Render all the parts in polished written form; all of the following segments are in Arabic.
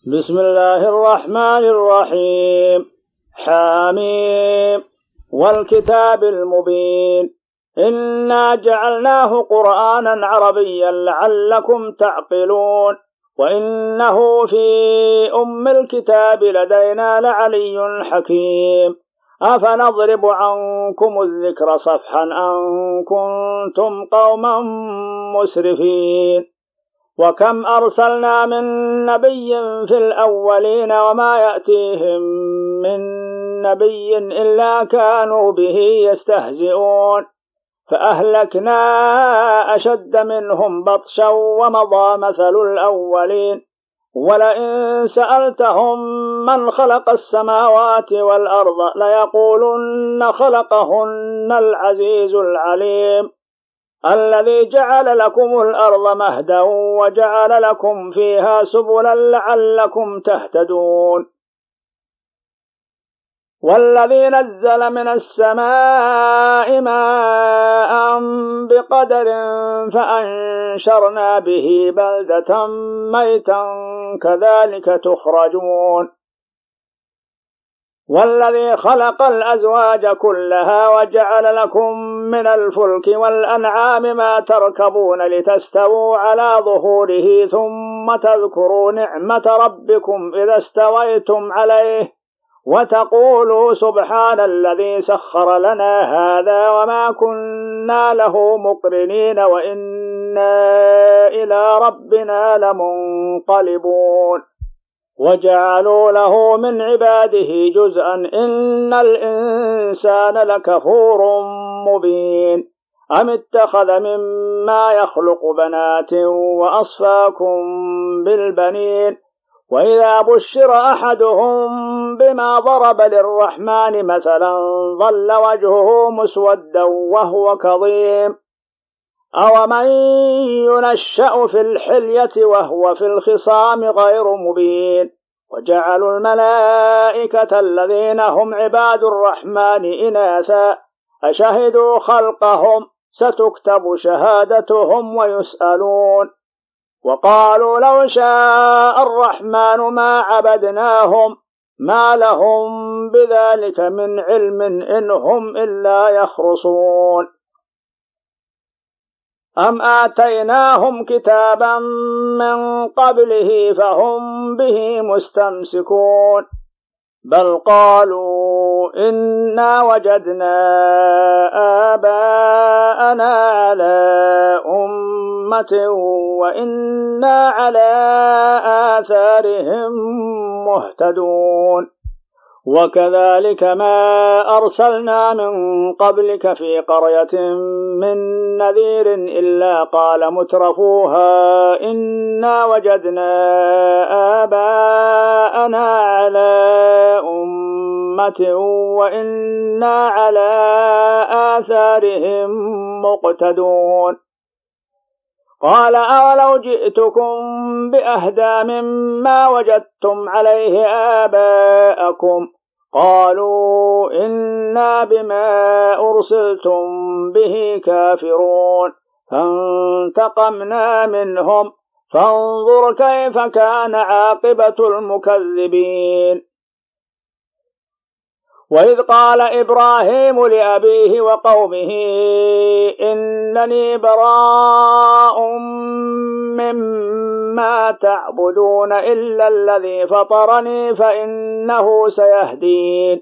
بسم الله الرحمن الرحيم. حميم والكتاب المبين إنا جعلناه قرآنا عربيا لعلكم تعقلون وإنه في أم الكتاب لدينا لعلي حكيم. أفنضرب عنكم الذكر صفحا أن كنتم قوما مسرفين. وكم أرسلنا من نبي في الأولين وما يأتيهم من نبي إلا كانوا به يستهزئون فأهلكنا أشد منهم بطشا ومضى مثل الأولين. ولئن سألتهم من خلق السماوات والأرض ليقولن خلقهن العزيز العليم الذي جعل لكم الأرض مهدا وجعل لكم فيها سبلا لعلكم تهتدون. والذي نزل من السماء ماء بقدر فأنشرنا به بلدة ميتا كذلك تخرجون. والذي خلق الأزواج كلها وجعل لكم من الفلك والأنعام ما تركبون لتستووا على ظهوره ثم تذكروا نعمة ربكم إذا استويتم عليه وتقولوا سبحان الذي سخر لنا هذا وما كنا له مقرنين وإنا إلى ربنا لمنقلبون. وجعلوا له من عباده جزءا إن الإنسان لكفور مبين. أم اتخذ مما يخلق بنات وأصفاكم بالبنين وإذا بشر أحدهم بما ضرب للرحمن مثلا ظل وجهه مسودا وهو كظيم. أومن ينشأ في الحلية وهو في الخصام غير مبين. وجعلوا الملائكة الذين هم عباد الرحمن إناثا أشهدوا خلقهم ستكتب شهادتهم ويسألون. وقالوا لو شاء الرحمن ما عبدناهم ما لهم بذلك من علم إن هم إلا يخرصون. أم آتيناهم كتابا من قبله فهم به مستمسكون بل قالوا إنا وجدنا آباءنا على أمة وإنا على آثارهم مهتدون. وكذلك ما أرسلنا من قبلك في قرية من نذير إلا قال مترفوها إنا وجدنا آباءنا على أمة وإنا على آثارهم مقتدون. قال أولو جئتكم بأهدى مما وجدتم عليه آباءكم قالوا إنا بما أرسلتم به كافرون فانتقمنا منهم فانظر كيف كان عاقبة المكذبين. وإذ قال إبراهيم لأبيه وقومه إنني براء مما تعبدون إلا الذي فطرني فإنه سيهدين.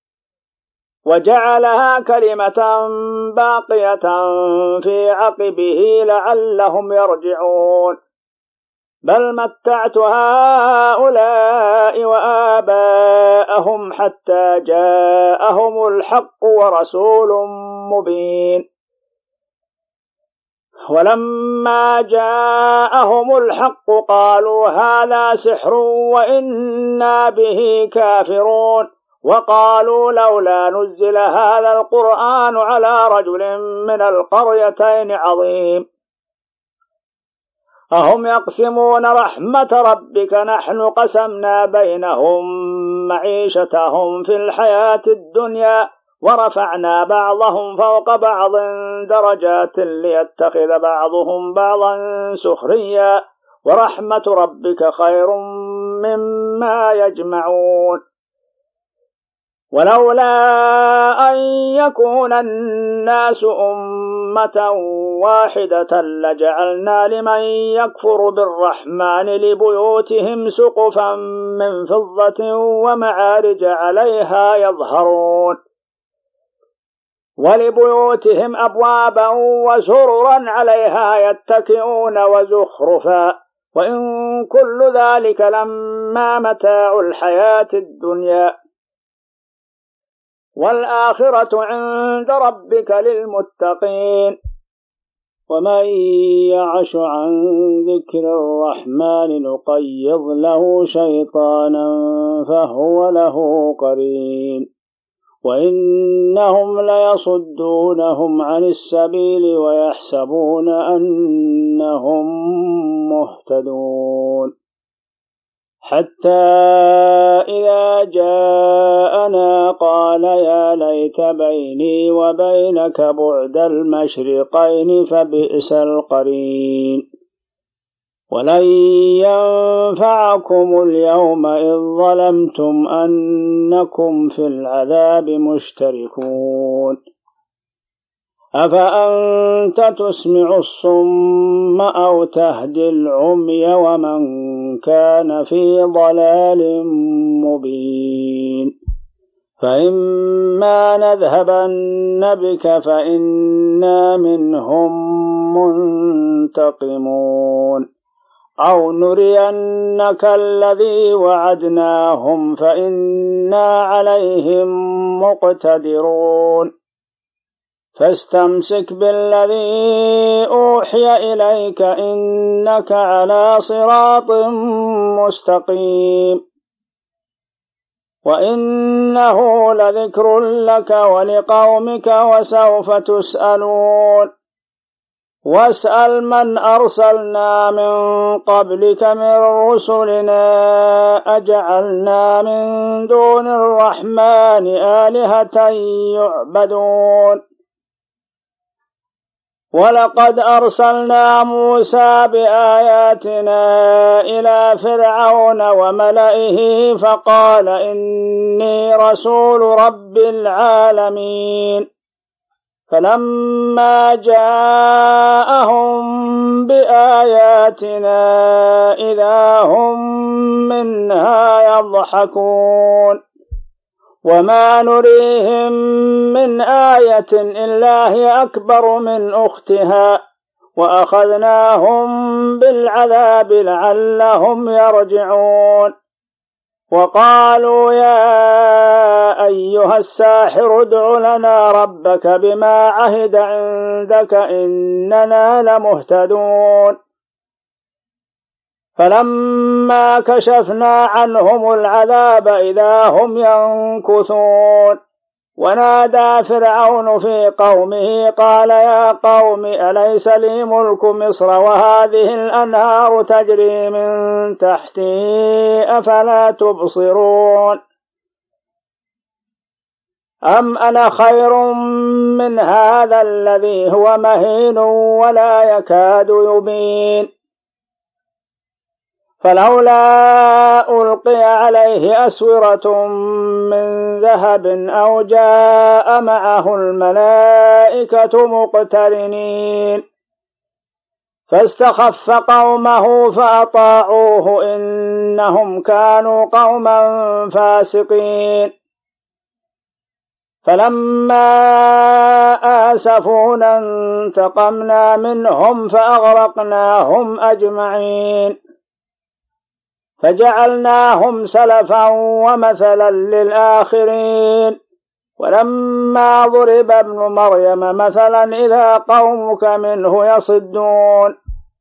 وجعلها كلمة باقية في عقبه لعلهم يرجعون. بل متعت هؤلاء وآباءهم حتى جاءهم الحق ورسول مبين. ولما جاءهم الحق قالوا هذا سحر وإنا به كافرون. وقالوا لولا نزل هذا القرآن على رجل من القريتين عظيم. أهم يقسمون رحمة ربك نحن قسمنا بينهم معيشتهم في الحياة الدنيا ورفعنا بعضهم فوق بعض درجات ليتخذ بعضهم بعضا سخريا ورحمة ربك خير مما يجمعون ولولا أن يكون الناس أمة واحدة لجعلنا لمن يكفر بالرحمن لبيوتهم سقفا من فضة ومعارج عليها يظهرون ولبيوتهم أبوابا وسررا عليها يتكئون وزخرفا وإن كل ذلك لما متاع الحياة الدنيا والآخرة عند ربك للمتقين ومن يعش عن ذكر الرحمن نقيض له شيطانا فهو له قرين وإنهم ليصدونهم عن السبيل ويحسبون أنهم مهتدون حتى إذا جاءنا قال يا ليت بيني وبينك بعد المشرقين فبئس القرين ولن ينفعكم اليوم إذ ظلمتم أنكم في العذاب مشتركون أفأنت تسمع الصم أو تهدي العمي ومن كان في ضلال مبين فإما نذهبن بك فإنا منهم منتقمون أو نرينك الذي وعدناهم فإنا عليهم مقتدرون فاستمسك بالذي أوحي إليك إنك على صراط مستقيم وإنه لذكر لك ولقومك وسوف تسألون واسأل من أرسلنا من قبلك من رسلنا أجعلنا من دون الرحمن آلهة يعبدون ولقد أرسلنا موسى بآياتنا إلى فرعون وملئه فقال إني رسول رب العالمين فلما جاءهم بآياتنا إذا هم منها يضحكون وما نريهم من آية إلا هي أكبر من أختها وأخذناهم بالعذاب لعلهم يرجعون وقالوا يا أيها الساحر ادع لنا ربك بما عهد عندك إننا لمهتدون فلما كشفنا عنهم العذاب إذا هم ينكثون ونادى فرعون في قومه قال يا قوم أليس لي ملك مصر وهذه الأنهار تجري من تحتي أفلا تبصرون أم أنا خير من هذا الذي هو مهين ولا يكاد يبين فلولا ألقي عليه أسورة من ذهب أو جاء معه الملائكة مقترنين فاستخف قومه فأطاعوه إنهم كانوا قوما فاسقين فلما آسفونا انتقمنا منهم فأغرقناهم أجمعين فجعلناهم سلفا ومثلا للآخرين ولما ضرب ابن مريم مثلا إذا قومك منه يصدون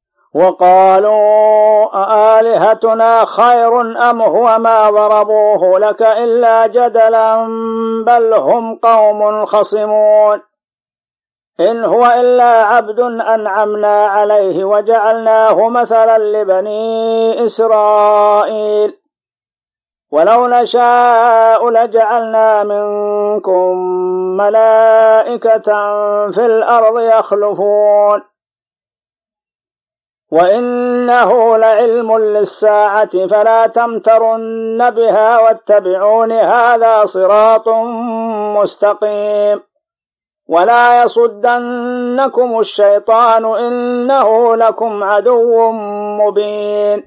وقالوا أآلهتنا خير أم هو ما ضربوه لك إلا جدلا بل هم قوم خصمون إن هو إلا عبد أنعمنا عليه وجعلناه مثلا لبني إسرائيل ولو نشاء لجعلنا منكم ملائكة في الأرض يخلفون وإنه لعلم للساعة فلا تمترن بها واتبعون هذا صراط مستقيم ولا يصدنكم الشيطان إنه لكم عدو مبين.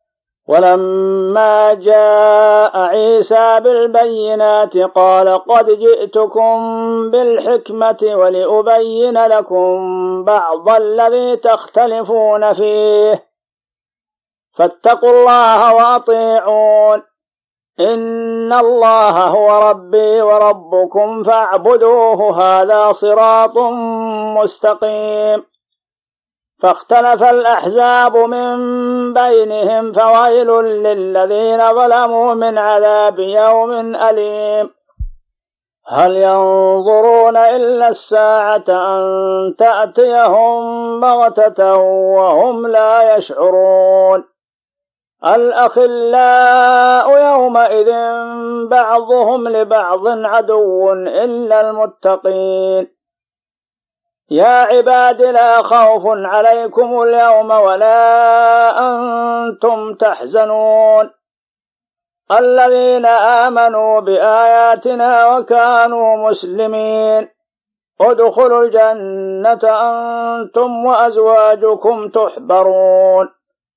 ولما جاء عيسى بالبينات قال قد جئتكم بالحكمة ولأبين لكم بعض الذي تختلفون فيه فاتقوا الله وأطيعون إن الله هو ربي وربكم فاعبدوه هذا صراط مستقيم. فاختلف الأحزاب من بينهم فويل للذين ظلموا من عذاب يوم أليم. هل ينظرون إلا الساعة أن تأتيهم بغتة وهم لا يشعرون. الأخلاء يومئذ بعضهم لبعض عدو إلا المتقين. يا عباد لا خوف عليكم اليوم ولا أنتم تحزنون الذين آمنوا بآياتنا وكانوا مسلمين ادخلوا الجنة أنتم وأزواجكم تحبرون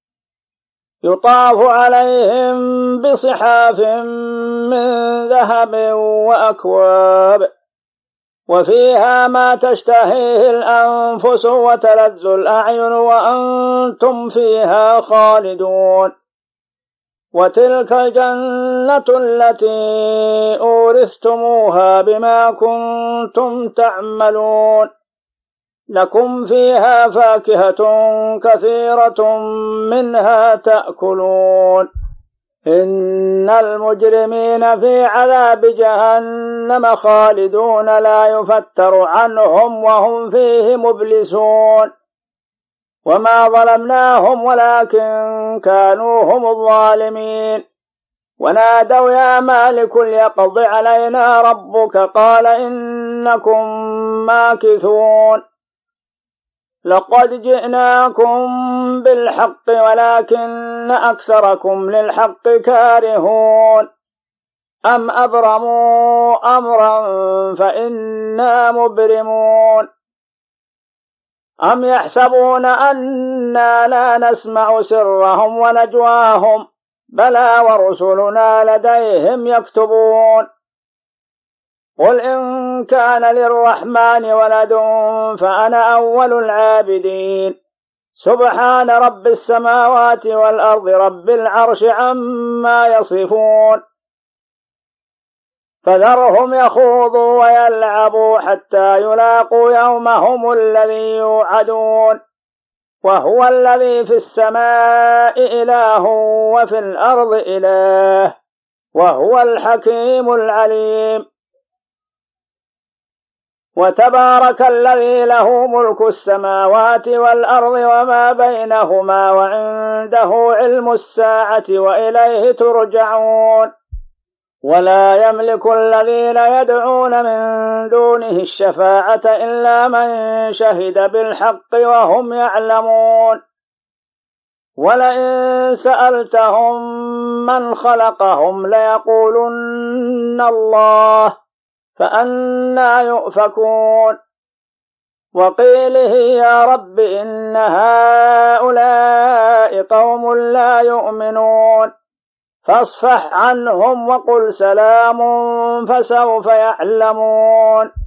يطاف عليهم بصحاف من ذهب وأكواب وفيها ما تشتهيه الأنفس وتلذ الأعين وأنتم فيها خالدون. وتلك الجنة التي أورثتموها بما كنتم تعملون لكم فيها فاكهة كثيرة منها تأكلون إن المجرمين في عذاب جهنم خالدون لا يفتر عنهم وهم فيه مبلسون. وما ظلمناهم ولكن كانوا هم الظالمين. ونادوا يا مالك ليقض علينا ربك قال إنكم ماكثون. لقد جئناكم بالحق ولكن أكثركم للحق كارهون. أم أبرموا أمرا فإنا مبرمون. أم يحسبون أنا لا نسمع سرهم ونجواهم بلى ورسلنا لديهم يكتبون. قل إن كان للرحمن ولد فأنا أول العابدين سبحان رب السماوات والأرض رب العرش عما يصفون. فذرهم يخوضوا ويلعبوا حتى يلاقوا يومهم الذي يوعدون وهو الذي في السماء إله وفي الأرض إله وهو الحكيم العليم. وتبارك الذي له ملك السماوات والأرض وما بينهما وعنده علم الساعة وإليه ترجعون. ولا يملك الذين يدعون من دونه الشفاعة إلا من شهد بالحق وهم يعلمون. ولئن سألتهم من خلقهم ليقولن الله فأنى يؤفكون. وقيله يا رب إن هؤلاء قوم لا يؤمنون فاصفح عنهم وقل سلام فسوف يعلمون.